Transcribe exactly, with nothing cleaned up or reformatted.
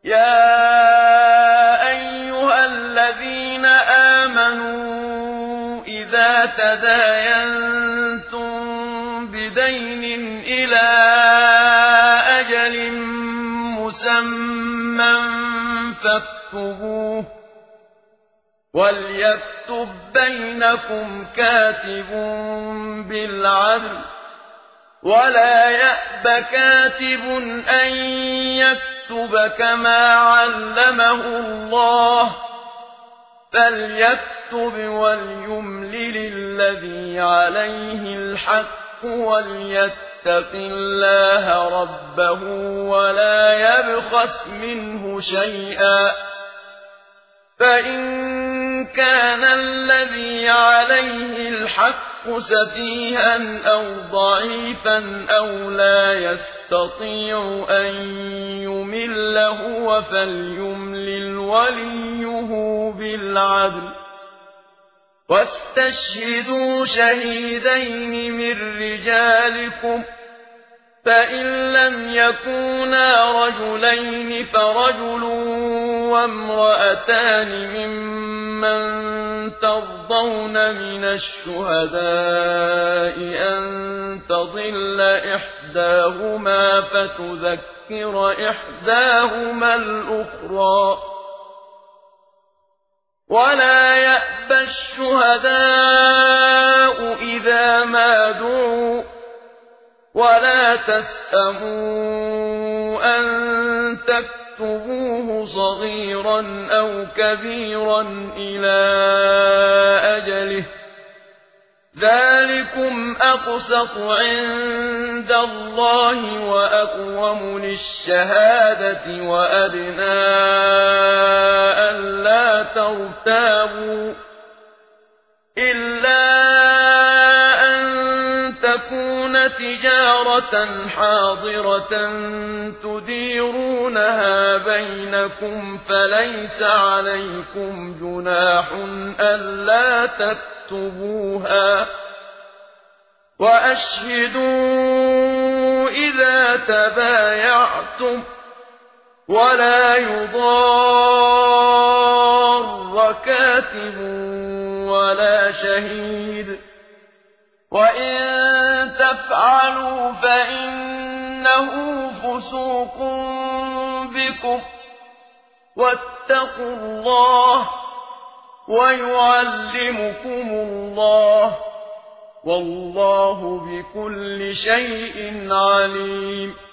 يا أيها الذين آمنوا إذا تداينتم بدين إلى أجل مسمى فاكتبوه وليكتب بينكم كاتب بالعدل ولا يأب كاتب أن يكتب كما علمه الله فليكتب وليملل الذي عليه الحق وليتق الله ربه ولا يبخس منه شيئا فإن كان الذي عليه الحق سفيها أو ضعيفا أو لا يستطيع أن يمل هو فليملل وليه بالعدل واستشهدوا شهيدين من رجالكم فإن لم يكونا رجلين فرجل وامرأتان ممن ترضون من الشهداء أن تضل إحداهما فتذكر إحداهما الأخرى ولا يأبى الشهداء إذا ما دعوا ولا تسأموا أن تكتبوه صغيرا أو كبيرا إلى أجله ذلكم أقسط عند الله وأقوم للشهادة وأدنى ألا ترتابوا إلا تكون تجارة حاضرة تديرونها بينكم فليس عليكم جناح ألا تكتبوها وأشهدوا إذا تبايعتم ولا يضار كاتب ولا شهيد وإن تفعلوا فإنه فسوق بكم واتقوا الله ويعلمكم الله والله بكل شيء عليم.